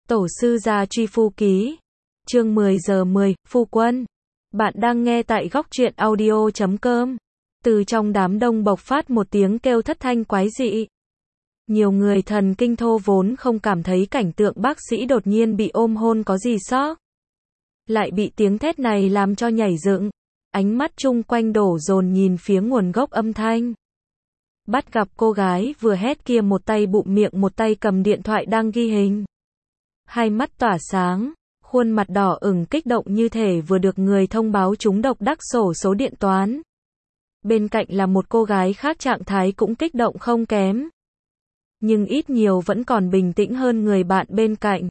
Tổ sư gia truy phu ký. Chương 10 giờ 10, phu quân. Bạn đang nghe tại góc truyện audio.com. Từ trong đám đông bộc phát một tiếng kêu thất thanh quái dị. Nhiều người thần kinh thô vốn không cảm thấy cảnh tượng bác sĩ đột nhiên bị ôm hôn có gì sót. Lại bị tiếng thét này làm cho nhảy dựng. Ánh mắt chung quanh đổ dồn nhìn phía nguồn gốc âm thanh. Bắt gặp cô gái vừa hét kia một tay bụm miệng một tay cầm điện thoại đang ghi hình. Hai mắt tỏa sáng, khuôn mặt đỏ ửng kích động như thể vừa được người thông báo trúng độc đắc xổ số điện toán. Bên cạnh là một cô gái khác trạng thái cũng kích động không kém. Nhưng ít nhiều vẫn còn bình tĩnh hơn người bạn bên cạnh.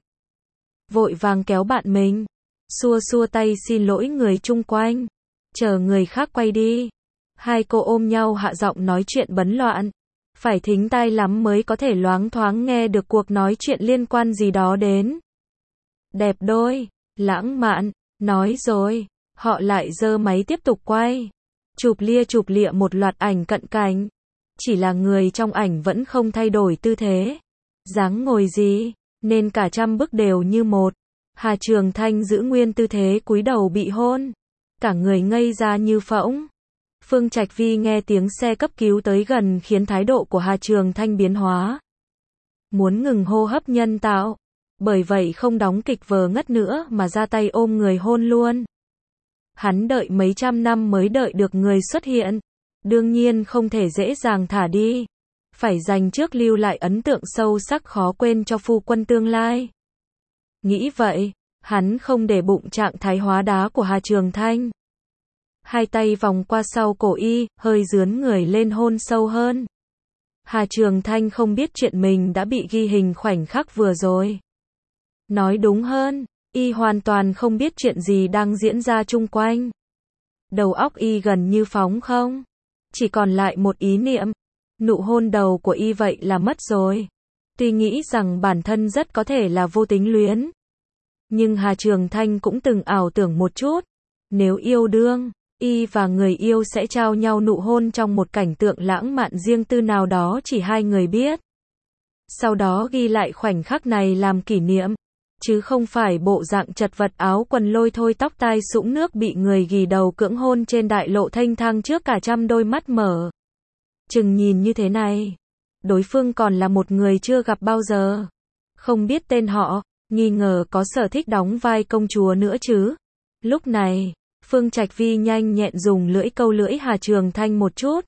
Vội vàng kéo bạn mình, xua xua tay xin lỗi người chung quanh, chờ người khác quay đi. Hai cô ôm nhau hạ giọng nói chuyện bấn loạn. Phải thính tai lắm mới có thể loáng thoáng nghe được cuộc nói chuyện liên quan gì đó đến. Đẹp đôi, lãng mạn, nói rồi, họ lại giơ máy tiếp tục quay. Chụp lịa một loạt ảnh cận cảnh. Chỉ là người trong ảnh vẫn không thay đổi tư thế. Dáng ngồi gì, nên cả trăm bức đều như một. Hà Trường Thanh giữ nguyên tư thế cúi đầu bị hôn. Cả người ngây ra như phỗng. Phương Trạch Vi nghe tiếng xe cấp cứu tới gần khiến thái độ của Hà Trường Thanh biến hóa. Muốn ngừng hô hấp nhân tạo. Bởi vậy không đóng kịch vờ ngất nữa mà ra tay ôm người hôn luôn. Hắn đợi mấy trăm năm mới đợi được người xuất hiện. Đương nhiên không thể dễ dàng thả đi. Phải dành trước lưu lại ấn tượng sâu sắc khó quên cho phu quân tương lai. Nghĩ vậy, hắn không để bụng trạng thái hóa đá của Hà Trường Thanh. Hai tay vòng qua sau cổ y, hơi dướn người lên hôn sâu hơn. Hà Trường Thanh không biết chuyện mình đã bị ghi hình khoảnh khắc vừa rồi. Nói đúng hơn, y hoàn toàn không biết chuyện gì đang diễn ra chung quanh. Đầu óc y gần như phóng không. Chỉ còn lại một ý niệm. Nụ hôn đầu của y vậy là mất rồi. Tuy nghĩ rằng bản thân rất có thể là vô tính luyến. Nhưng Hà Trường Thanh cũng từng ảo tưởng một chút. Nếu yêu đương, y và người yêu sẽ trao nhau nụ hôn trong một cảnh tượng lãng mạn riêng tư nào đó chỉ hai người biết. Sau đó ghi lại khoảnh khắc này làm kỷ niệm. Chứ không phải bộ dạng chật vật áo quần lôi thôi tóc tai sũng nước bị người ghì đầu cưỡng hôn trên đại lộ thênh thang trước cả trăm đôi mắt mở. Chừng nhìn như thế này. Đối phương còn là một người chưa gặp bao giờ. Không biết tên họ, nghi ngờ có sở thích đóng vai công chúa nữa chứ. Lúc này, Phương Trạch Vi nhanh nhẹn dùng lưỡi câu lưỡi Hà Trường Thanh một chút.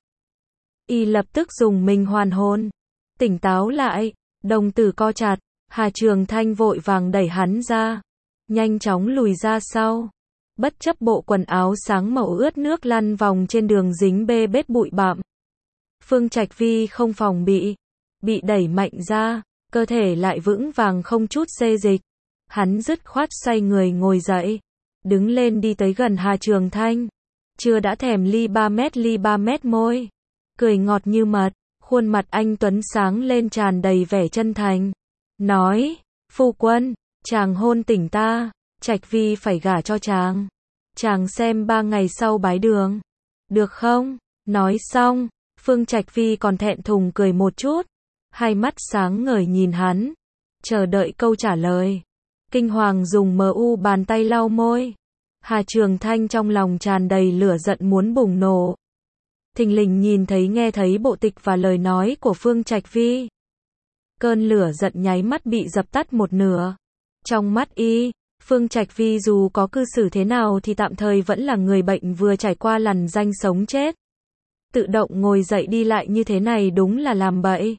Y lập tức dùng mình hoàn hồn. Tỉnh táo lại, đồng tử co chặt. Hà Trường Thanh vội vàng đẩy hắn ra. Nhanh chóng lùi ra sau. Bất chấp bộ quần áo sáng màu ướt nước lăn vòng trên đường dính bê bết bụi bặm. Phương Trạch Vi không phòng bị đẩy mạnh ra, cơ thể lại vững vàng không chút xê dịch. Hắn dứt khoát xoay người ngồi dậy, đứng lên đi tới gần Hà Trường Thanh. Chưa đã thèm ly 3 mét môi, cười ngọt như mật, khuôn mặt anh tuấn sáng lên tràn đầy vẻ chân thành. Nói, phu quân, chàng hôn tỉnh ta, Trạch Vi phải gả cho chàng. Chàng xem 3 ngày sau bái đường. Được không? Nói xong, Phương Trạch Vi còn thẹn thùng cười một chút. Hai mắt sáng ngời nhìn hắn. Chờ đợi câu trả lời. Kinh hoàng dùng mu bàn tay lau môi. Hà Trường Thanh trong lòng tràn đầy lửa giận muốn bùng nổ. Thình lình nhìn thấy nghe thấy bộ tịch và lời nói của Phương Trạch Vi. Cơn lửa giận nháy mắt bị dập tắt một nửa. Trong mắt y, Phương Trạch Vi dù có cư xử thế nào thì tạm thời vẫn là người bệnh vừa trải qua lằn ranh sống chết. Tự động ngồi dậy đi lại như thế này đúng là làm bậy.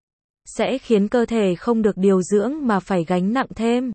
Sẽ khiến cơ thể không được điều dưỡng mà phải gánh nặng thêm.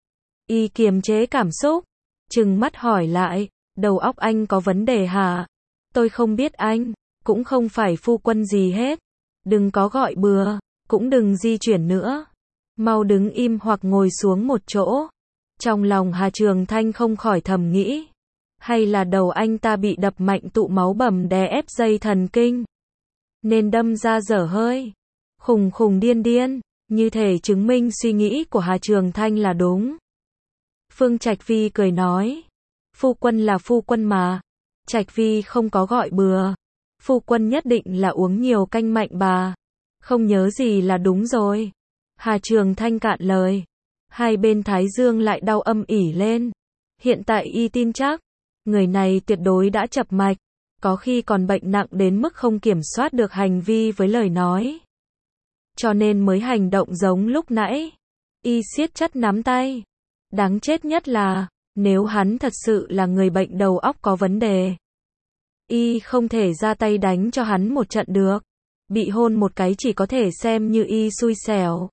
Y kiềm chế cảm xúc, trừng mắt hỏi lại, đầu óc anh có vấn đề hả? Tôi không biết anh, cũng không phải phu quân gì hết. Đừng có gọi bừa. Cũng đừng di chuyển nữa. Mau đứng im hoặc ngồi xuống một chỗ. Trong lòng Hà Trường Thanh không khỏi thầm nghĩ. Hay là đầu anh ta bị đập mạnh tụ máu bầm đè ép dây thần kinh. Nên đâm ra dở hơi. Khùng điên. Như thể chứng minh suy nghĩ của Hà Trường Thanh là đúng. Phương Trạch Vi cười nói. Phu quân là phu quân mà. Trạch Vi không có gọi bừa. Phu quân nhất định là uống nhiều canh mạnh bà. Không nhớ gì là đúng rồi. Hà Trường Thanh cạn lời. Hai bên thái dương lại đau âm ỉ lên. Hiện tại y tin chắc, người này tuyệt đối đã chập mạch, có khi còn bệnh nặng đến mức không kiểm soát được hành vi với lời nói. Cho nên mới hành động giống lúc nãy. Y siết chặt nắm tay. Đáng chết nhất là, nếu hắn thật sự là người bệnh đầu óc có vấn đề, y không thể ra tay đánh cho hắn một trận được. Bị hôn một cái chỉ có thể xem như y xui xẻo.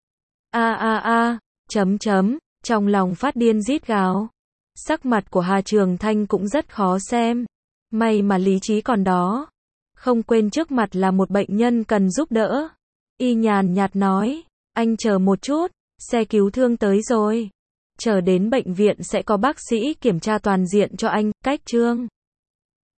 Trong lòng phát điên rít gào. Sắc mặt của Hà Trường Thanh cũng rất khó xem. May mà lý trí còn đó. Không quên trước mặt là một bệnh nhân cần giúp đỡ. Y nhàn nhạt nói, anh chờ một chút, xe cứu thương tới rồi. Chờ đến bệnh viện sẽ có bác sĩ kiểm tra toàn diện cho anh, cách Trương